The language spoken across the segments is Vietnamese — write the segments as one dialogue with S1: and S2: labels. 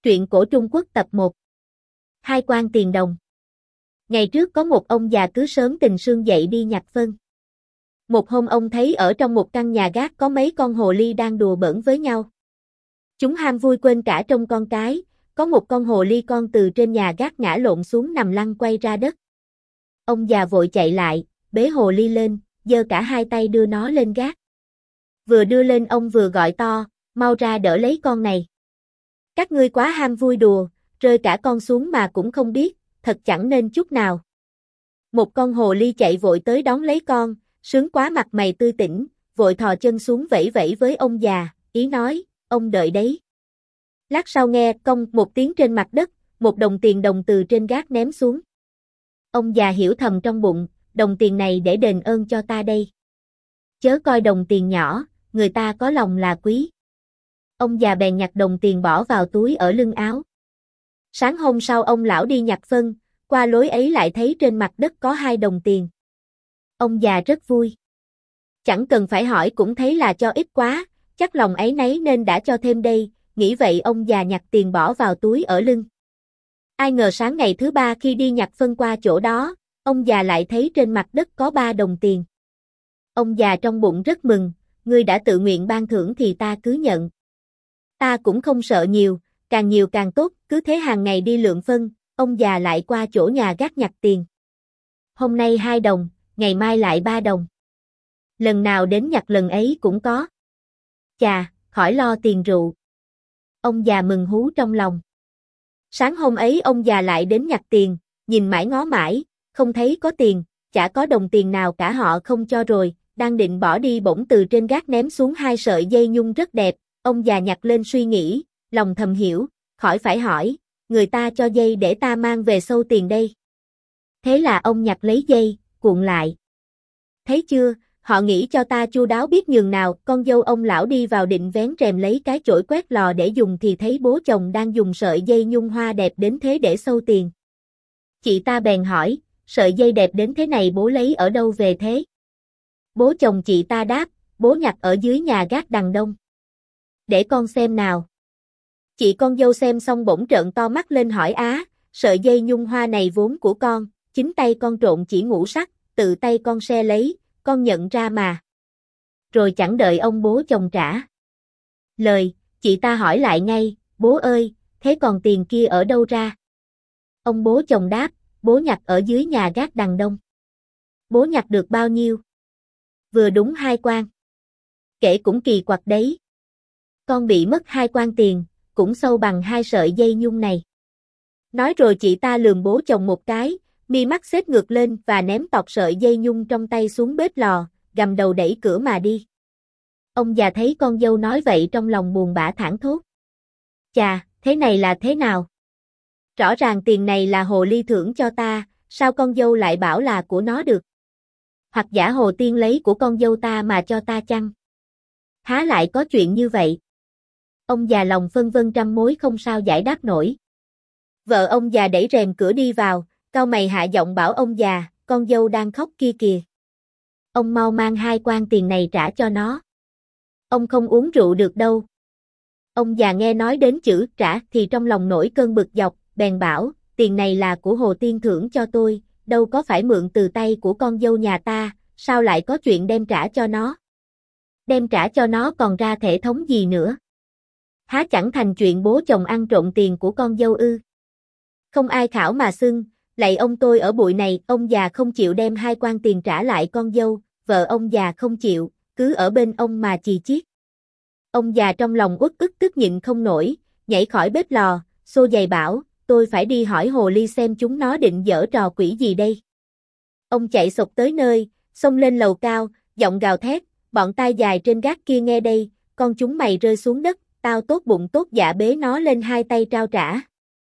S1: Truyện cổ Trung Quốc tập 1. Hai quan tiền đồng. Ngày trước có một ông già cứ sớm tình sương dậy đi nhặt phân. Một hôm ông thấy ở trong một căn nhà gác có mấy con hồ ly đang đùa bỡn với nhau. Chúng ham vui quên cả trông con cái, có một con hồ ly con từ trên nhà gác ngã lộn xuống nằm lăn quay ra đất. Ông già vội chạy lại, bế hồ ly lên, giơ cả hai tay đưa nó lên gác. Vừa đưa lên ông vừa gọi to, mau ra đỡ lấy con này. Các ngươi quá ham vui đùa, rơi cả con xuống mà cũng không biết, thật chẳng nên chút nào. Một con hồ ly chạy vội tới đón lấy con, sướng quá mặt mày tươi tỉnh, vội thò chân xuống vẫy vẫy với ông già, ý nói, ông đợi đấy. Lát sau nghe cong một tiếng trên mặt đất, một đồng tiền đồng từ trên gác ném xuống. Ông già hiểu thầm trong bụng, đồng tiền này để đền ơn cho ta đây. Chớ coi đồng tiền nhỏ, người ta có lòng là quý. Ông già bèn nhặt đồng tiền bỏ vào túi ở lưng áo. Sáng hôm sau ông lão đi nhặt phân, qua lối ấy lại thấy trên mặt đất có 2 đồng tiền. Ông già rất vui. Chẳng cần phải hỏi cũng thấy là cho ít quá, chắc lòng áy náy nên đã cho thêm đây, nghĩ vậy ông già nhặt tiền bỏ vào túi ở lưng. Ai ngờ sáng ngày thứ 3 khi đi nhặt phân qua chỗ đó, ông già lại thấy trên mặt đất có 3 đồng tiền. Ông già trong bụng rất mừng, ngươi đã tự nguyện ban thưởng thì ta cứ nhận. Ta cũng không sợ nhiều càng tốt, cứ thế hàng ngày đi lượm phân, ông già lại qua chỗ nhà gác nhặt tiền. Hôm nay 2 đồng, ngày mai lại 3 đồng. Lần nào đến nhặt lần ấy cũng có. Chà, khỏi lo tiền rượu. Ông già mừng hú trong lòng. Sáng hôm ấy ông già lại đến nhặt tiền, nhìn mãi ngó mãi, không thấy có tiền, chả có đồng tiền nào cả họ không cho rồi, đang định bỏ đi bỗng từ trên gác ném xuống 2 sợi dây nhung rất đẹp, ông già nhặt lên suy nghĩ, lòng thầm hiểu, khỏi phải hỏi, người ta cho dây để ta mang về sâu tiền đây. Thế là ông nhặt lấy dây, cuộn lại. Thấy chưa, họ nghĩ cho ta chu đáo biết nhường nào, con dâu ông lão đi vào định vén rèm lấy cái chổi quét lò để dùng thì thấy bố chồng đang dùng sợi dây nhung hoa đẹp đến thế để sâu tiền. Chị ta bèn hỏi, sợi dây đẹp đến thế này bố lấy ở đâu về thế? Bố chồng chị ta đáp, bố nhặt ở dưới nhà gác đằng đông. Để con xem nào. Chị con dâu xem xong bỗng trợn to mắt lên hỏi á, sợi dây nhung hoa này vốn của con, chính tay con trộn chỉ ngũ sắc, tự tay con xe lấy, con nhận ra mà. Rồi chẳng đợi ông bố chồng trả lời, chị ta hỏi lại ngay, bố ơi, thế còn tiền kia ở đâu ra? Ông bố chồng đáp, bố nhặt ở dưới nhà gác đằng đông. Bố nhặt được bao nhiêu? Vừa đúng 2 quan. Kể cũng kỳ quặc đấy. Con bị mất 2 quan tiền, cũng sâu bằng 2 sợi dây nhung này. Nói rồi chị ta lườm bố chồng một cái, mi mắt xếp ngược lên và ném tọt sợi dây nhung trong tay xuống bếp lò, gầm đầu đẩy cửa mà đi. Ông già thấy con dâu nói vậy trong lòng buồn bã thảng thốt. Chà, thế này là thế nào? Rõ ràng tiền này là hồ ly thưởng cho ta, sao con dâu lại bảo là của nó được? Hoặc giả hồ tiên lấy của con dâu ta mà cho ta chăng? Há lại có chuyện như vậy? Ông già lòng phân vân trăm mối không sao giải đáp nổi. Vợ ông già đẩy rèm cửa đi vào, cau mày hạ giọng bảo ông già, con dâu đang khóc kia kìa. Ông mau mang 2 quan tiền này trả cho nó. Ông không uống rượu được đâu. Ông già nghe nói đến chữ trả thì trong lòng nổi cơn bực dọc, bèn bảo, tiền này là của hồ tiên thưởng cho tôi, đâu có phải mượn từ tay của con dâu nhà ta, sao lại có chuyện đem trả cho nó? Đem trả cho nó còn ra thể thống gì nữa? Há chẳng thành chuyện bố chồng ăn trộm tiền của con dâu ư? Không ai khảo mà xưng, lạy ông tôi ở bụi này, ông già không chịu đem 2 quan tiền trả lại con dâu, vợ ông già không chịu, cứ ở bên ông mà chì chiết. Ông già trong lòng uất ức tức nhịn không nổi, nhảy khỏi bếp lò, xô giày bảo, tôi phải đi hỏi hồ ly xem chúng nó định giở trò quỷ gì đây. Ông chạy sộc tới nơi, xông lên lầu cao, giọng gào thét, bọn tai dài trên gác kia nghe đây, con chúng mày rơi xuống đất, tao tốt bụng tốt dạ bế nó lên 2 tay trao trả.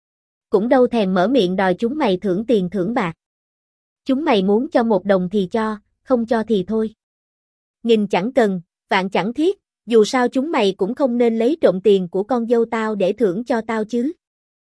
S1: Cũng đâu thèm mở miệng đòi chúng mày thưởng tiền thưởng bạc. Chúng mày muốn cho 1 đồng thì cho, không cho thì thôi. Nghìn chẳng cần, vạn chẳng thiết, dù sao chúng mày cũng không nên lấy trộm tiền của con dâu tao để thưởng cho tao chứ.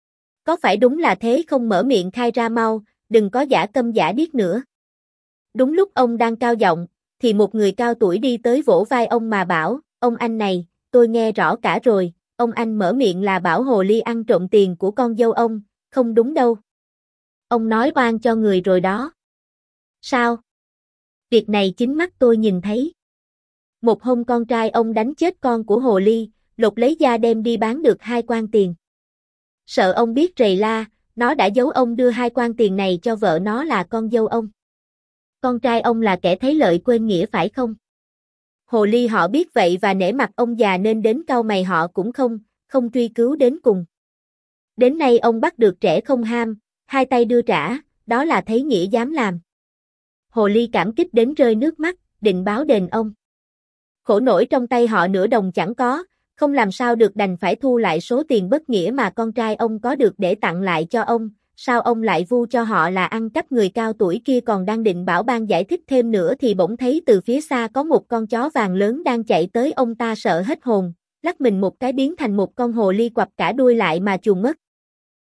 S1: Có phải đúng là thế không mở miệng khai ra mau, đừng có giả câm giả điếc nữa. Đúng lúc ông đang cao giọng, thì một người cao tuổi đi tới vỗ vai ông mà bảo, ông anh này, tôi nghe rõ cả rồi, ông anh mở miệng là bảo hồ ly ăn trộm tiền của con dâu ông, không đúng đâu. Ông nói oan cho người rồi đó. Sao? Việc này chính mắt tôi nhìn thấy. Một hôm con trai ông đánh chết con của hồ ly, lột lấy da đem đi bán được 2 quan tiền. Sợ ông biết rầy la, nó đã giấu ông đưa 2 quan tiền này cho vợ nó là con dâu ông. Con trai ông là kẻ thấy lợi quên nghĩa phải không? Hồ ly họ biết vậy và nể mặt ông già nên đến cau mày họ cũng không truy cứu đến cùng. Đến nay ông bắt được trẻ không ham, 2 tay đưa trả, đó là thấy nghĩa dám làm. Hồ ly cảm kích đến rơi nước mắt, định báo đền ông. Khổ nổi trong tay họ nửa đồng chẳng có, không làm sao được đành phải thu lại số tiền bất nghĩa mà con trai ông có được để tặng lại cho ông. Sao ông lại vu cho họ là ăn cắp? Người cao tuổi kia còn đang định bảo ban giải thích thêm nữa thì bỗng thấy từ phía xa có một con chó vàng lớn đang chạy tới. Ông ta sợ hết hồn, lắc mình một cái biến thành một con hồ ly quặp cả đuôi lại mà chuồn mất.